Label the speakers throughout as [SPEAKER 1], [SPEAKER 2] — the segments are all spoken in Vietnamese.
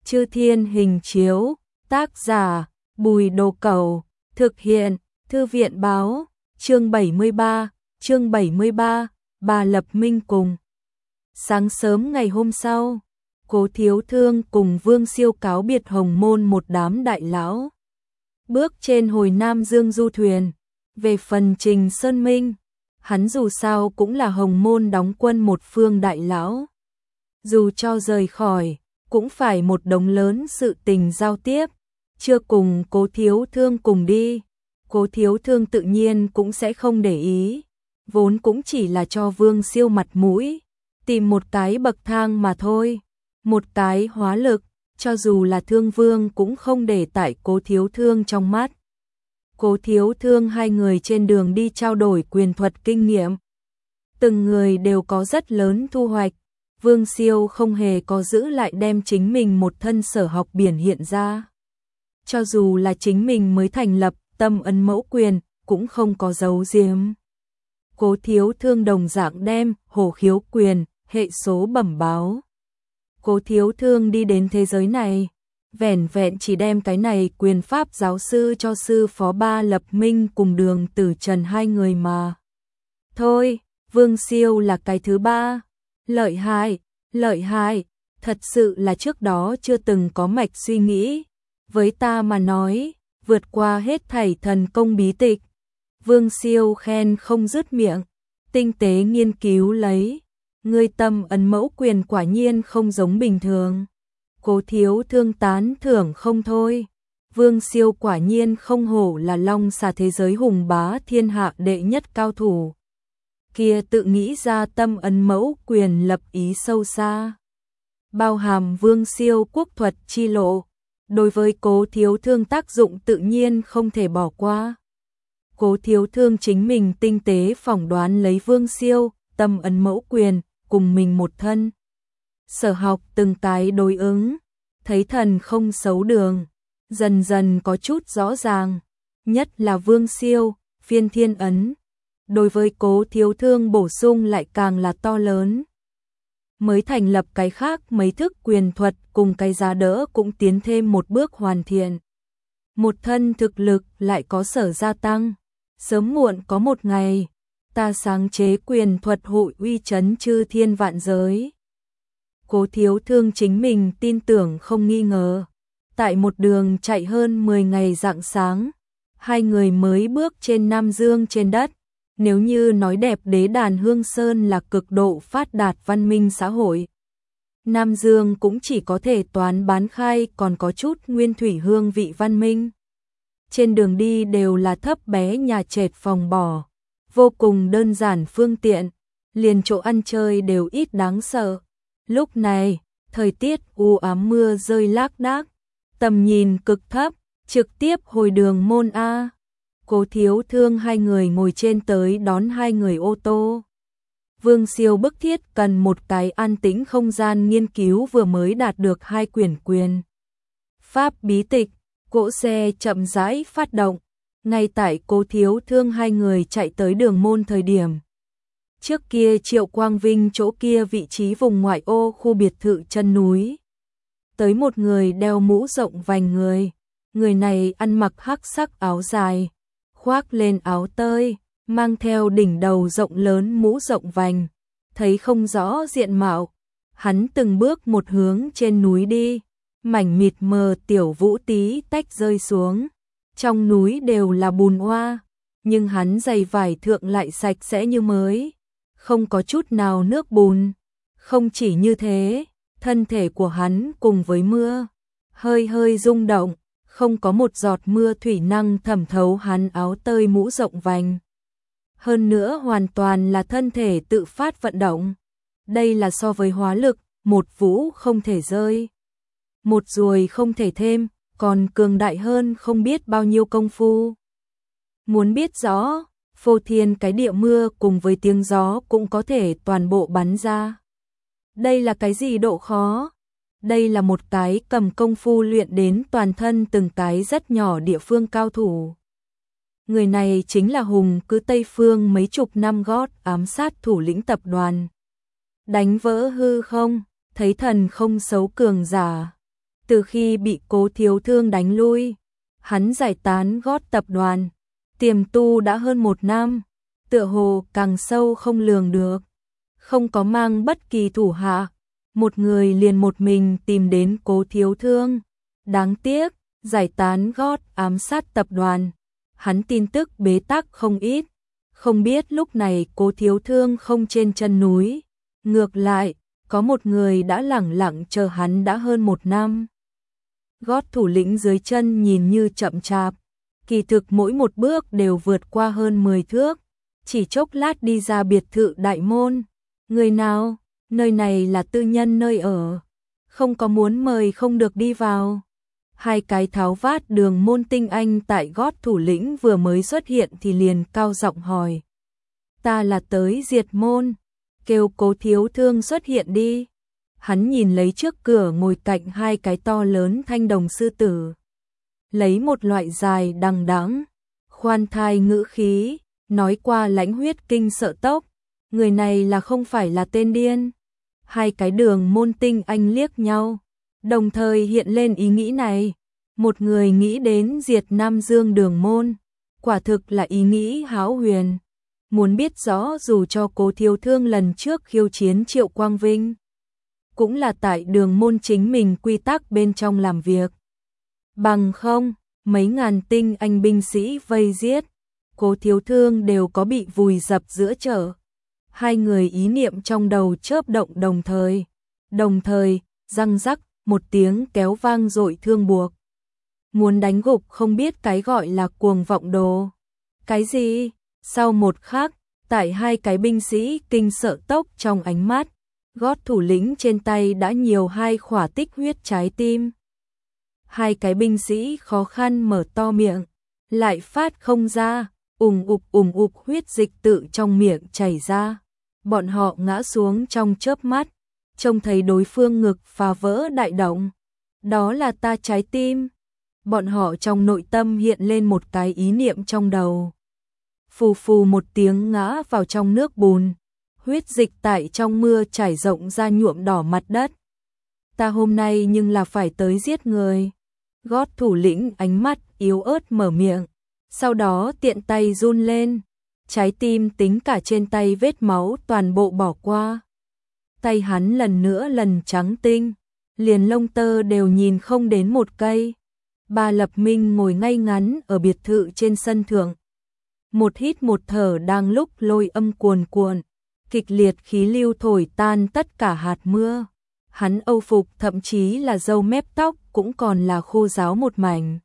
[SPEAKER 1] Chư Thiên Hình Chiếu, tác giả, Bùi Đồ Cẩu, thực hiện, Thư viện Báo, chương 73, Bà Lập Minh cùng. Sáng sớm ngày hôm sau, Cố Thiếu Thương cùng Vương Siêu cáo biệt Hồng Môn một đám đại lão. Bước trên hồi Nam Dương du thuyền, về phần Trình Sơn Minh, hắn dù sao cũng là Hồng Môn đóng quân một phương đại lão. Dù cho rời khỏi, cũng phải một đống lớn sự tình giao tiếp, chưa cùng Cố Thiếu Thương cùng đi. Cố Thiếu Thương tự nhiên cũng sẽ không để ý, vốn cũng chỉ là cho Vương Siêu mặt mũi, tìm một cái bậc thang mà thôi, một cái hóa lực, cho dù là Thương Vương cũng không để tại Cố Thiếu Thương trong mắt. Cố Thiếu Thương hai người trên đường đi trao đổi quyền thuật kinh nghiệm. Từng người đều có rất lớn thu hoạch, Vương Siêu không hề có giữ lại đem chính mình một thân sở học biển hiện ra. Cho dù là chính mình mới thành lập Tâm Ấn Mẫu Quyền, cũng không có giấu giếm. Cố Thiếu Thương đồng dạng đem Hổ Khiếu Quyền, hệ số bẩm báo. Cố Thiếu Thương đi đến thế giới này, vẻn vẹn chỉ đem cái này quyền pháp giáo sư cho sư phó Ba Lập Minh cùng Đường Tử Trần hai người mà. Thôi, Vương Siêu là cái thứ ba. Lợi hại, thật sự là trước đó chưa từng có mạch suy nghĩ. Với ta mà nói, vượt qua hết thảy thần công bí tịch. Vương Siêu khen không dứt miệng, tinh tế nghiên cứu lấy. Ngươi Tâm Ấn Mẫu Quyền quả nhiên không giống bình thường. Cố Thiếu Thương tán thưởng không thôi. Vương Siêu quả nhiên không hổ là long xà thế giới hùng bá thiên hạ đệ nhất cao thủ. Kia tự nghĩ ra Tâm Ấn Mẫu Quyền lập ý sâu xa, bao hàm Vương Siêu quốc thuật chi lộ, đối với Cố Thiếu Thương tác dụng tự nhiên không thể bỏ qua. Cố Thiếu Thương chính mình tinh tế phỏng đoán lấy Vương Siêu, Tâm Ấn Mẫu Quyền, cùng mình một thân. Sở học từng cái đối ứng, thấy thần không xấu đường, dần dần có chút rõ ràng, nhất là Vương Siêu, Phiên Thiên Ấn. Đối với Cố Thiếu Thương bổ sung lại càng là to lớn. Mới thành lập cái khác mấy thức quyền thuật cùng cái giá đỡ cũng tiến thêm một bước hoàn thiện. Một thân thực lực lại có sở gia tăng. Sớm muộn có một ngày, ta sáng chế quyền thuật hội uy chấn chư thiên vạn giới. Cố Thiếu Thương chính mình tin tưởng không nghi ngờ. Tại một đường chạy hơn 10 ngày rạng sáng, hai người mới bước trên Nam Dương trên đất. Nếu như nói đẹp đế đàn Hương Sơn là cực độ phát đạt văn minh xã hội, Nam Dương cũng chỉ có thể toán bán khai còn có chút nguyên thủy hương vị văn minh. Trên đường đi đều là thấp bé nhà trệt phòng bò, vô cùng đơn giản phương tiện, liền chỗ ăn chơi đều ít đáng sợ. Lúc này, thời tiết u ám mưa rơi lác đác, tầm nhìn cực thấp, trực tiếp hồi đường môn A. Cố Thiếu Thương hai người ngồi trên tới đón hai người ô tô. Vương Siêu bức thiết cần một cái an tĩnh không gian nghiên cứu vừa mới đạt được 2 quyển quyền pháp bí tịch. Cỗ xe chậm rãi phát động, ngay tại Cố Thiếu Thương hai người chạy tới đường môn thời điểm. Trước kia Triệu Quang Vinh chỗ kia vị trí vùng ngoại ô khu biệt thự chân núi. Tới một người đeo mũ rộng vành người này ăn mặc hắc sắc áo dài, khoác lên áo tơi, mang theo đỉnh đầu rộng lớn mũ rộng vành, thấy không rõ diện mạo. Hắn từng bước một hướng trên núi đi. Mảnh mịt mờ tiểu vũ tí tách rơi xuống, trong núi đều là bùn oa, nhưng hắn giày vải thượng lại sạch sẽ như mới, không có chút nào nước bùn. Không chỉ như thế, thân thể của hắn cùng với mưa hơi hơi rung động, không có một giọt mưa thủy năng thẩm thấu hắn áo tơi mũ rộng vành. Hơn nữa hoàn toàn là thân thể tự phát vận động. Đây là so với hóa lực, một vũ không thể rơi, một ruồi không thể thêm, còn cường đại hơn không biết bao nhiêu công phu. Muốn biết rõ, phô thiên cái địa mưa cùng với tiếng gió cũng có thể toàn bộ bắn ra. Đây là cái gì độ khó? Đây là một cái cầm công phu luyện đến toàn thân từng cái rất nhỏ địa phương cao thủ. Người này chính là Hùng cứ Tây Phương mấy chục năm gót ám sát thủ lĩnh tập đoàn. Đánh vỡ hư không, thấy thần không xấu cường giả. Từ khi bị Cố Thiếu Thương đánh lui, hắn giải tán gót tập đoàn, tiềm tu đã hơn 1 năm, tựa hồ càng sâu không lường được, không có mang bất kỳ thủ hạ, một người liền một mình tìm đến Cố Thiếu Thương. Đáng tiếc, giải tán gót ám sát tập đoàn, hắn tin tức bế tắc không ít, không biết lúc này Cố Thiếu Thương không trên chân núi, ngược lại, có một người đã lẳng lặng chờ hắn đã hơn 1 năm. Gót thủ lĩnh dưới chân nhìn như chậm chạp, kỳ thực mỗi một bước đều vượt qua hơn 10 thước, chỉ chốc lát đi ra biệt thự đại môn. Người nào? Nơi này là tư nhân nơi ở, không có muốn mời không được đi vào. Hai cái tháo vát đường môn tinh anh tại gót thủ lĩnh vừa mới xuất hiện thì liền cao giọng hỏi. Ta là tới diệt môn, kêu Cố Thiếu Thương xuất hiện đi. Hắn nhìn lấy trước cửa ngồi cạnh hai cái to lớn thanh đồng sư tử, lấy một loại dài đằng đẵng, khoan thai ngữ khí, nói qua lãnh huyết kinh sợ tốc, người này là không phải là tên điên. Hai cái đường môn tinh anh liếc nhau, đồng thời hiện lên ý nghĩ này. Một người nghĩ đến diệt Nam Dương đường môn, quả thực là ý nghĩ hão huyền. Muốn biết rõ dù cho Cố Thiếu Thương lần trước khiêu chiến Triệu Quang Vinh, cũng là tại đường môn chính mình quy tắc bên trong làm việc. Bằng không, mấy ngàn tinh anh binh sĩ vây giết, Cố Thiếu Thương đều có bị vùi dập giữa chợ. Hai người ý niệm trong đầu chớp động đồng thời, răng rắc, một tiếng kéo vang dội thương buộc. Muốn đánh gục không biết cái gọi là cuồng vọng đồ. Cái gì? Sau một khắc, tại hai cái binh sĩ kinh sợ tốc trong ánh mắt, gót thủ lĩnh trên tay đã nhiều hai khỏa tích huyết trái tim. Hai cái binh sĩ khó khăn mở to miệng, lại phát không ra, ùm ụp huyết dịch tự trong miệng chảy ra. Bọn họ ngã xuống trong chớp mắt, trông thấy đối phương ngực phá vỡ đại động. Đó là ta trái tim. Bọn họ trong nội tâm hiện lên một cái ý niệm trong đầu. Phù phù một tiếng ngã vào trong nước bùn, huyết dịch tại trong mưa chảy rộng ra nhuộm đỏ mặt đất. Ta hôm nay nhưng là phải tới giết người. Gót thủ lĩnh ánh mắt yếu ớt mở miệng, sau đó tiện tay run lên, trái tim tính cả trên tay vết máu toàn bộ bỏ qua. Tay hắn lần nữa lần trắng tinh, liền lông tơ đều nhìn không đến một cây. Ba Lập Minh ngồi ngay ngắn ở biệt thự trên sân thượng. Một hít một thở đang lúc lôi âm cuồn cuộn, kịch liệt khí lưu thổi tan tất cả hạt mưa. Hắn âu phục thậm chí là râu mép tóc cũng còn là khô ráo một mảnh.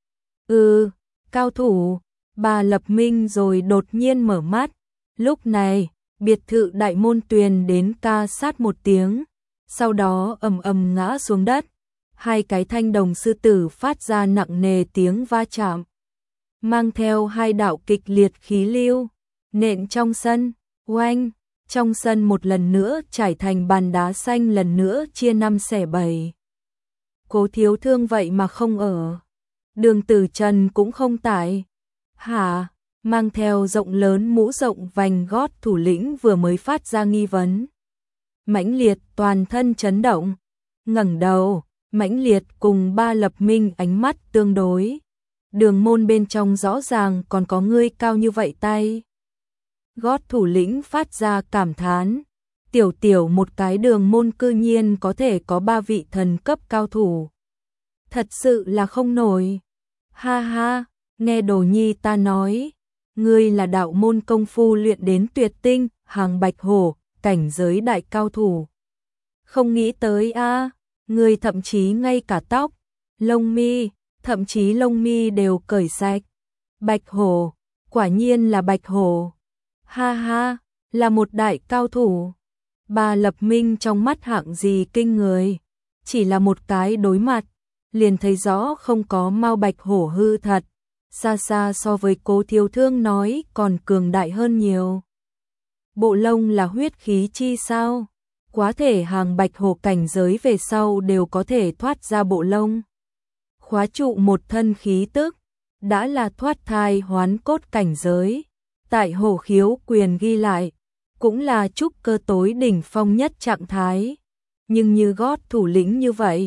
[SPEAKER 1] Cao thủ. Ba Lập Minh rồi đột nhiên mở mắt. Lúc này, biệt thự đại môn tuyền đến ca sát một tiếng, sau đó ầm ầm ngã xuống đất. Hai cái thanh đồng sư tử phát ra nặng nề tiếng va chạm, mang theo hai đạo kịch liệt khí lưu, nện trong sân, oanh, trong sân một lần nữa trải thành bàn đá xanh, lần nữa chia 5 xẻ 7. Cố Thiếu Thương vậy mà không ở, Đường Tử Trần cũng không tại. Hả? Mang theo rộng lớn mũ rộng vành gót thủ lĩnh vừa mới phát ra nghi vấn. Mãnh Liệt toàn thân chấn động, ngẩng đầu. Mãnh Liệt cùng Ba Lập Minh ánh mắt tương đối. Đường môn bên trong rõ ràng còn có ngươi cao như vậy tay. Gót thủ lĩnh phát ra cảm thán. Tiểu một cái đường môn cư nhiên có thể có 3 vị thần cấp cao thủ. Thật sự là không nổi. Ha ha, nghe Đồ Nhi ta nói, ngươi là đạo môn công phu luyện đến tuyệt tinh, hàng bạch hổ, cảnh giới đại cao thủ. Không nghĩ tới a. Người thậm chí ngay cả tóc, lông mi, thậm chí lông mi đều cởi sạch. Bạch hổ, quả nhiên là bạch hổ. Ha ha, là một đại cao thủ. Ba Lập Minh trong mắt hạng gì kinh người. Chỉ là một cái đối mặt, liền thấy rõ không có mao bạch hổ hư thật. Xa xa so với Cố Thiếu Thương nói còn cường đại hơn nhiều. Bộ lông là huyết khí chi sao? Quá thể hàng bạch hổ cảnh giới về sau đều có thể thoát ra bộ lông. Khóa trụ một thân khí tức, đã là thoát thai hoán cốt cảnh giới. Tại Hổ Khiếu Quyền ghi lại, cũng là trúc cơ tối đỉnh phong nhất trạng thái. Nhưng như gót thủ lĩnh như vậy,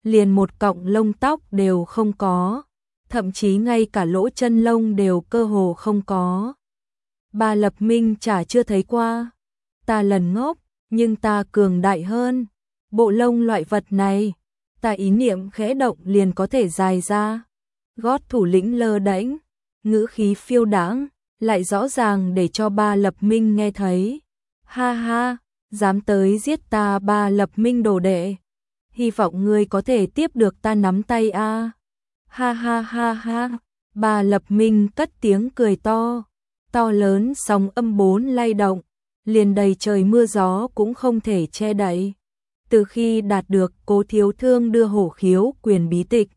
[SPEAKER 1] liền một cọng lông tóc đều không có, thậm chí ngay cả lỗ chân lông đều cơ hồ không có. Ba Lập Minh chả chưa thấy qua. Ta lần ngốc, nhưng ta cường đại hơn. Bộ lông loại vật này, ta ý niệm khẽ động liền có thể dài ra. Gót thủ lĩnh lơ đễnh, ngữ khí phiêu đãng, lại rõ ràng để cho Ba Lập Minh nghe thấy. Ha ha, dám tới giết ta Ba Lập Minh đồ đệ. Hy vọng ngươi có thể tiếp được ta nắm tay a. Ha ha ha ha, Ba Lập Minh cất tiếng cười to. To lớn sóng âm 4 lay động, liền đầy trời mưa gió cũng không thể che đậy. Từ khi đạt được Cố Thiếu Thương đưa hổ khiếu quyền bí tịch,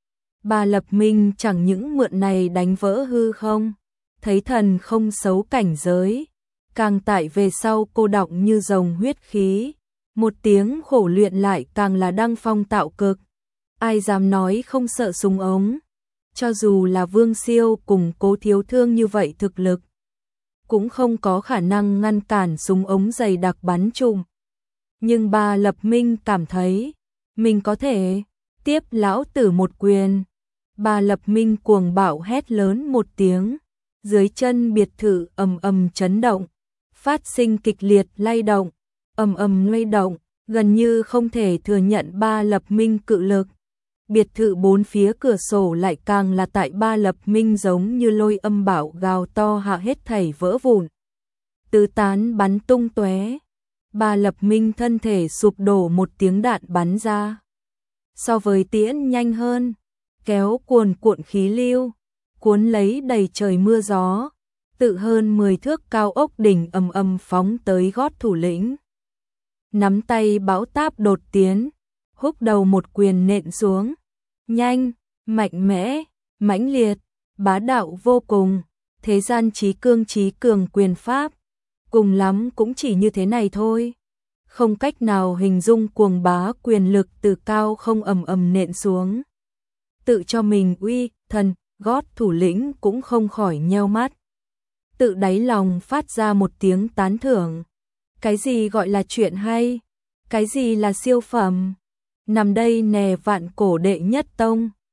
[SPEAKER 1] Ba Lập Minh chẳng những mượn này đánh vỡ hư không, thấy thần không xấu cảnh giới, càng tại về sau cô đọng như rồng huyết khí, một tiếng khổ luyện lại càng là đăng phong tạo cực. Ai dám nói không sợ súng ống, cho dù là Vương Siêu cùng Cố Thiếu Thương như vậy thực lực, cũng không có khả năng ngăn cản súng ống dày đặc bắn trùm. Nhưng Ba Lập Minh cảm thấy mình có thể tiếp lão tử một quyền. Ba Lập Minh cuồng bạo hét lớn một tiếng, dưới chân biệt thự ầm ầm chấn động, phát sinh kịch liệt lay động, ầm ầm lay động, gần như không thể thừa nhận Ba Lập Minh cự lực. Biệt thự bốn phía cửa sổ lại càng là tại Ba Lập Minh giống như lôi âm bão gào to hạ hết thảy vỡ vụn, tứ tán bắn tung tóe. Ba Lập Minh thân thể sụp đổ, một tiếng đạn bắn ra, so với tiễn nhanh hơn, kéo cuồn cuộn khí lưu, cuốn lấy đầy trời mưa gió, tự hơn 10 thước cao ốc đỉnh ầm ầm phóng tới gót thủ lĩnh. Nắm tay bão táp đột tiến, húc đầu một quyền nện xuống, nhanh, mạnh mẽ, mãnh liệt, bá đạo vô cùng, thế gian trí cường quyền pháp, cùng lắm cũng chỉ như thế này thôi. Không cách nào hình dung cuồng bá quyền lực từ cao không ầm ầm nện xuống. Tự cho mình uy thần, gót thủ lĩnh cũng không khỏi nheo mắt. Tự đáy lòng phát ra một tiếng tán thưởng. Cái gì gọi là chuyện hay? Cái gì là siêu phẩm? Nằm đây nè vạn cổ đệ nhất tông.